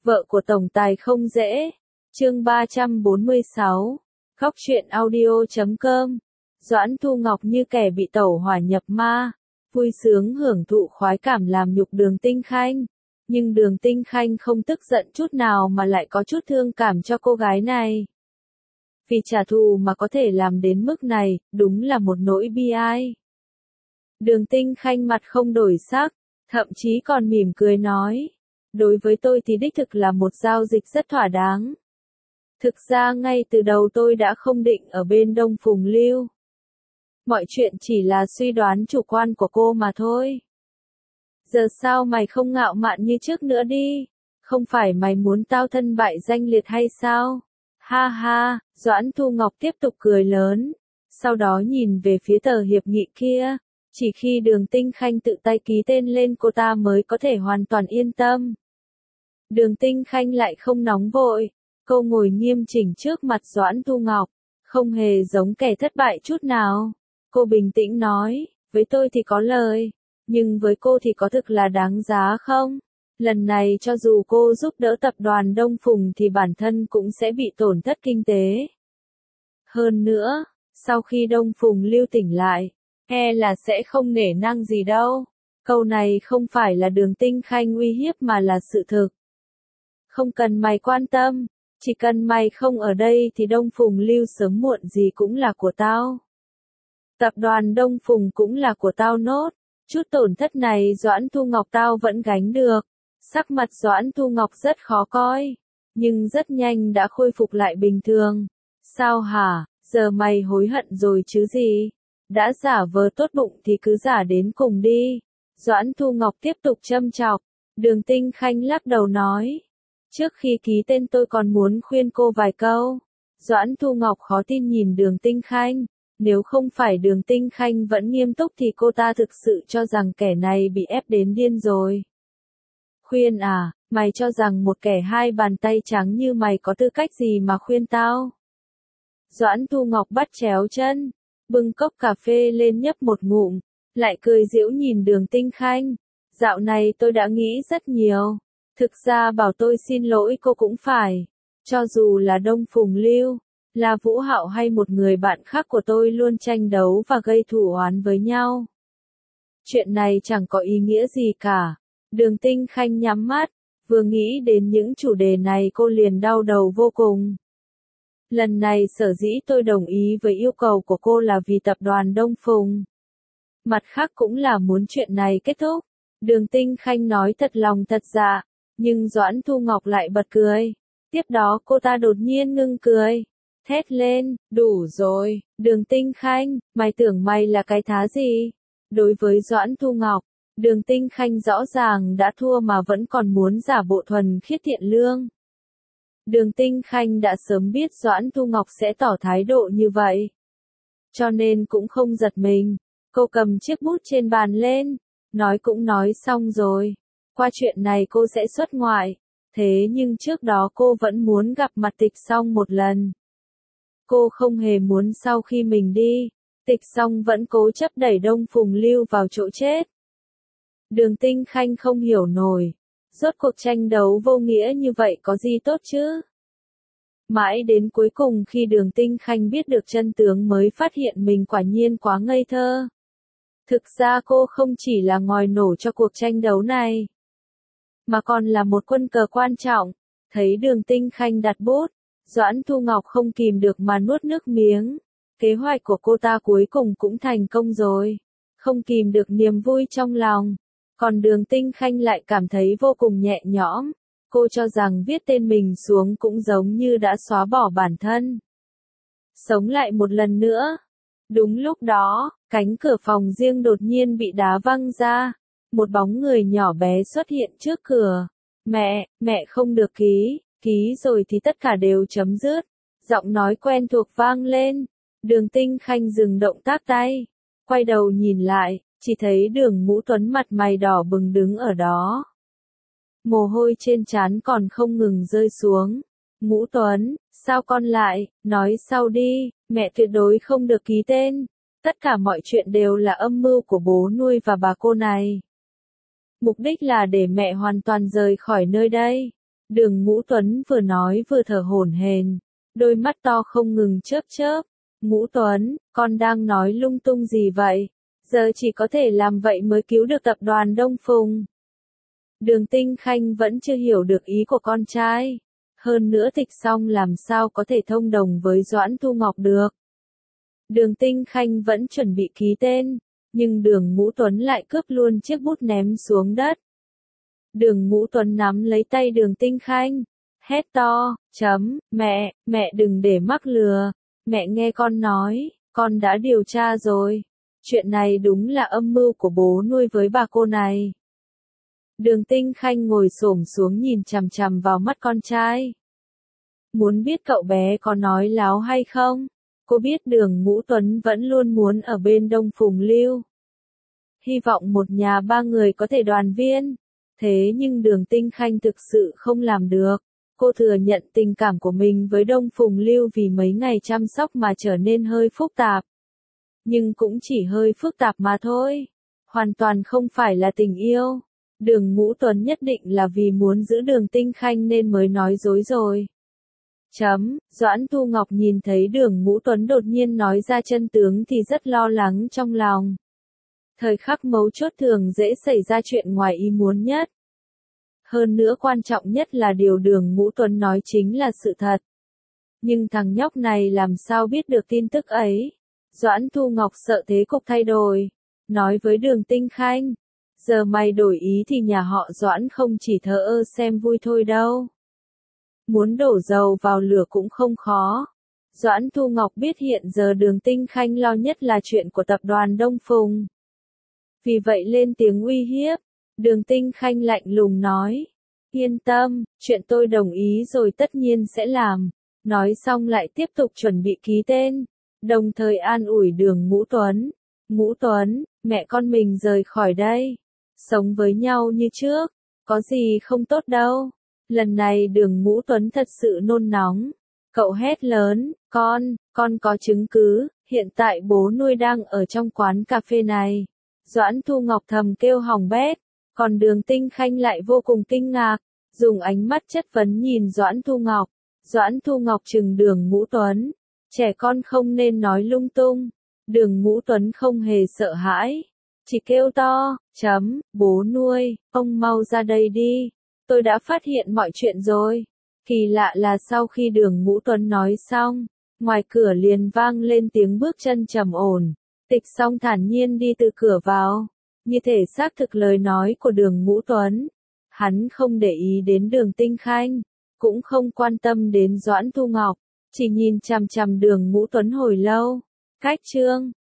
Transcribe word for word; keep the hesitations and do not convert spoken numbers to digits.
Vợ của tổng tài không dễ. Chương ba trăm bốn mươi sáu. Góc truyện audio chấm com. Doãn Thu Ngọc như kẻ bị tẩu hỏa nhập ma, vui sướng hưởng thụ khoái cảm làm nhục Đường Tinh Khanh. Nhưng Đường Tinh Khanh không tức giận chút nào mà lại có chút thương cảm cho cô gái này. Vì trả thù mà có thể làm đến mức này, đúng là một nỗi bi ai. Đường Tinh Khanh mặt không đổi sắc, thậm chí còn mỉm cười nói. Đối với tôi thì đích thực là một giao dịch rất thỏa đáng. Thực ra ngay từ đầu tôi đã không định ở bên Đông Phùng Lưu. Mọi chuyện chỉ là suy đoán chủ quan của cô mà thôi. Giờ sao mày không ngạo mạn như trước nữa đi? Không phải mày muốn tao thân bại danh liệt hay sao? Ha ha, Doãn Thu Ngọc tiếp tục cười lớn. Sau đó nhìn về phía tờ hiệp nghị kia. Chỉ khi Đường Tinh Khanh tự tay ký tên lên cô ta mới có thể hoàn toàn yên tâm. Đường Tinh Khanh lại không nóng vội. Cô ngồi nghiêm chỉnh trước mặt Doãn Thu Ngọc. Không hề giống kẻ thất bại chút nào. Cô bình tĩnh nói, với tôi thì có lời. Nhưng với cô thì có thực là đáng giá không? Lần này cho dù cô giúp đỡ tập đoàn Đông Phùng thì bản thân cũng sẽ bị tổn thất kinh tế. Hơn nữa, sau khi Đông Phùng Lưu tỉnh lại, e là sẽ không nể nang gì đâu. Câu này không phải là Đường Tinh Khanh uy hiếp mà là sự thực. Không cần mày quan tâm, chỉ cần mày không ở đây thì Đông Phùng Lưu sớm muộn gì cũng là của tao. Tập đoàn Đông Phùng cũng là của tao nốt. Chút tổn thất này Doãn Thu Ngọc tao vẫn gánh được. Sắc mặt Doãn Thu Ngọc rất khó coi, nhưng rất nhanh đã khôi phục lại bình thường. Sao hả, giờ mày hối hận rồi chứ gì? Đã giả vờ tốt bụng thì cứ giả đến cùng đi. Doãn Thu Ngọc tiếp tục châm chọc. Đường Tinh Khanh lắc đầu nói. Trước khi ký tên tôi còn muốn khuyên cô vài câu. Doãn Thu Ngọc khó tin nhìn Đường Tinh Khanh. Nếu không phải Đường Tinh Khanh vẫn nghiêm túc thì cô ta thực sự cho rằng kẻ này bị ép đến điên rồi. Khuyên à, mày cho rằng một kẻ hai bàn tay trắng như mày có tư cách gì mà khuyên tao? Doãn Thu Ngọc bắt chéo chân, bưng cốc cà phê lên nhấp một ngụm, lại cười giễu nhìn Đường Tinh Khanh. Dạo này tôi đã nghĩ rất nhiều. Thực ra bảo tôi xin lỗi cô cũng phải. Cho dù là Đông Phùng Lưu, là Vũ Hạo hay một người bạn khác của tôi luôn tranh đấu và gây thù oán với nhau. Chuyện này chẳng có ý nghĩa gì cả. Đường Tinh Khanh nhắm mắt, vừa nghĩ đến những chủ đề này cô liền đau đầu vô cùng. Lần này sở dĩ tôi đồng ý với yêu cầu của cô là vì tập đoàn Đông Phùng. Mặt khác cũng là muốn chuyện này kết thúc. Đường Tinh Khanh nói thật lòng thật dạ, nhưng Doãn Thu Ngọc lại bật cười. Tiếp đó cô ta đột nhiên ngưng cười. Thét lên, đủ rồi, Đường Tinh Khanh, mày tưởng mày là cái thá gì? Đối với Doãn Thu Ngọc, Đường Tinh Khanh rõ ràng đã thua mà vẫn còn muốn giả bộ thuần khiết thiện lương. Đường Tinh Khanh đã sớm biết Doãn Thu Ngọc sẽ tỏ thái độ như vậy. Cho nên cũng không giật mình, cô cầm chiếc bút trên bàn lên, nói cũng nói xong rồi. Qua chuyện này cô sẽ xuất ngoại, thế nhưng trước đó cô vẫn muốn gặp mặt Tịch Song một lần. Cô không hề muốn sau khi mình đi, Tịch Song vẫn cố chấp đẩy Đông Phùng Lưu vào chỗ chết. Đường Tinh Khanh không hiểu nổi, rốt cuộc tranh đấu vô nghĩa như vậy có gì tốt chứ? Mãi đến cuối cùng khi Đường Tinh Khanh biết được chân tướng mới phát hiện mình quả nhiên quá ngây thơ. Thực ra cô không chỉ là ngòi nổ cho cuộc tranh đấu này, mà còn là một quân cờ quan trọng. Thấy Đường Tinh Khanh đặt bút, Doãn Thu Ngọc không kìm được mà nuốt nước miếng. Kế hoạch của cô ta cuối cùng cũng thành công rồi. Không kìm được niềm vui trong lòng. Còn Đường Tinh Khanh lại cảm thấy vô cùng nhẹ nhõm. Cô cho rằng viết tên mình xuống cũng giống như đã xóa bỏ bản thân. Sống lại một lần nữa. Đúng lúc đó, cánh cửa phòng riêng đột nhiên bị đá văng ra. Một bóng người nhỏ bé xuất hiện trước cửa. Mẹ, mẹ không được ký, ký rồi thì tất cả đều chấm dứt. Giọng nói quen thuộc vang lên. Đường Tinh Khanh dừng động tác tay. Quay đầu nhìn lại, chỉ thấy Đường Ngũ Tuấn mặt mày đỏ bừng đứng ở đó. Mồ hôi trên trán còn không ngừng rơi xuống. Ngũ Tuấn, sao con lại, nói sau đi, mẹ tuyệt đối không được ký tên. Tất cả mọi chuyện đều là âm mưu của bố nuôi và bà cô này. Mục đích là để mẹ hoàn toàn rời khỏi nơi đây. Đường Ngũ Tuấn vừa nói vừa thở hổn hển, đôi mắt to không ngừng chớp chớp. Ngũ Tuấn, con đang nói lung tung gì vậy? Giờ chỉ có thể làm vậy mới cứu được tập đoàn Đông Phùng. Đường Tinh Khanh vẫn chưa hiểu được ý của con trai. Hơn nữa Tịch Song làm sao có thể thông đồng với Doãn Thu Ngọc được. Đường Tinh Khanh vẫn chuẩn bị ký tên, nhưng đường Ngũ Tuấn lại cướp luôn chiếc bút ném xuống đất. Đường Ngũ Tuấn nắm lấy tay đường Tinh Khanh, hét to, chấm, mẹ, mẹ đừng để mắc lừa, mẹ nghe con nói, con đã điều tra rồi, chuyện này đúng là âm mưu của bố nuôi với bà cô này. Đường Tinh Khanh ngồi xổm xuống nhìn chằm chằm vào mắt con trai. Muốn biết cậu bé có nói láo hay không? Cô biết đường Ngũ Tuấn vẫn luôn muốn ở bên Đông Phùng Lưu. Hy vọng một nhà ba người có thể đoàn viên. Thế nhưng đường Tinh Khanh thực sự không làm được. Cô thừa nhận tình cảm của mình với Đông Phùng Lưu vì mấy ngày chăm sóc mà trở nên hơi phức tạp. Nhưng cũng chỉ hơi phức tạp mà thôi. Hoàn toàn không phải là tình yêu. Đường Ngũ Tuấn nhất định là vì muốn giữ đường Tinh Khanh nên mới nói dối rồi. Chấm, Doãn Thu Ngọc nhìn thấy đường Ngũ Tuấn đột nhiên nói ra chân tướng thì rất lo lắng trong lòng. Thời khắc mấu chốt thường dễ xảy ra chuyện ngoài ý muốn nhất. Hơn nữa quan trọng nhất là điều đường Ngũ Tuấn nói chính là sự thật. Nhưng thằng nhóc này làm sao biết được tin tức ấy? Doãn Thu Ngọc sợ thế cục thay đổi. Nói với đường Tinh Khanh. Giờ mày đổi ý thì nhà họ Doãn không chỉ thờ ơ xem vui thôi đâu. Muốn đổ dầu vào lửa cũng không khó. Doãn Thu Ngọc biết hiện giờ đường Tinh Khanh lo nhất là chuyện của tập đoàn Đông Phùng. Vì vậy lên tiếng uy hiếp. Đường Tinh Khanh lạnh lùng nói. Yên tâm, chuyện tôi đồng ý rồi tất nhiên sẽ làm. Nói xong lại tiếp tục chuẩn bị ký tên. Đồng thời an ủi đường Ngũ Tuấn. Ngũ Tuấn, mẹ con mình rời khỏi đây. Sống với nhau như trước. Có gì không tốt đâu. Lần này đường Ngũ Tuấn thật sự nôn nóng. Cậu hét lớn, con, con có chứng cứ, hiện tại bố nuôi đang ở trong quán cà phê này. Doãn Thu Ngọc thầm kêu hỏng bét, còn đường Tinh Khanh lại vô cùng kinh ngạc, dùng ánh mắt chất vấn nhìn Doãn Thu Ngọc. Doãn Thu Ngọc trừng đường Ngũ Tuấn, trẻ con không nên nói lung tung. Đường Ngũ Tuấn không hề sợ hãi, chỉ kêu to, chấm, bố nuôi, ông mau ra đây đi. Tôi đã phát hiện mọi chuyện rồi. Kỳ lạ là sau khi đường Ngũ Tuấn nói xong, ngoài cửa liền vang lên tiếng bước chân trầm ổn. Tịch Song thản nhiên đi từ cửa vào, như thể xác thực lời nói của đường Ngũ Tuấn. Hắn không để ý đến đường Tinh Khanh, cũng không quan tâm đến Doãn Thu Ngọc, chỉ nhìn chằm chằm đường Ngũ Tuấn hồi lâu. Cách chương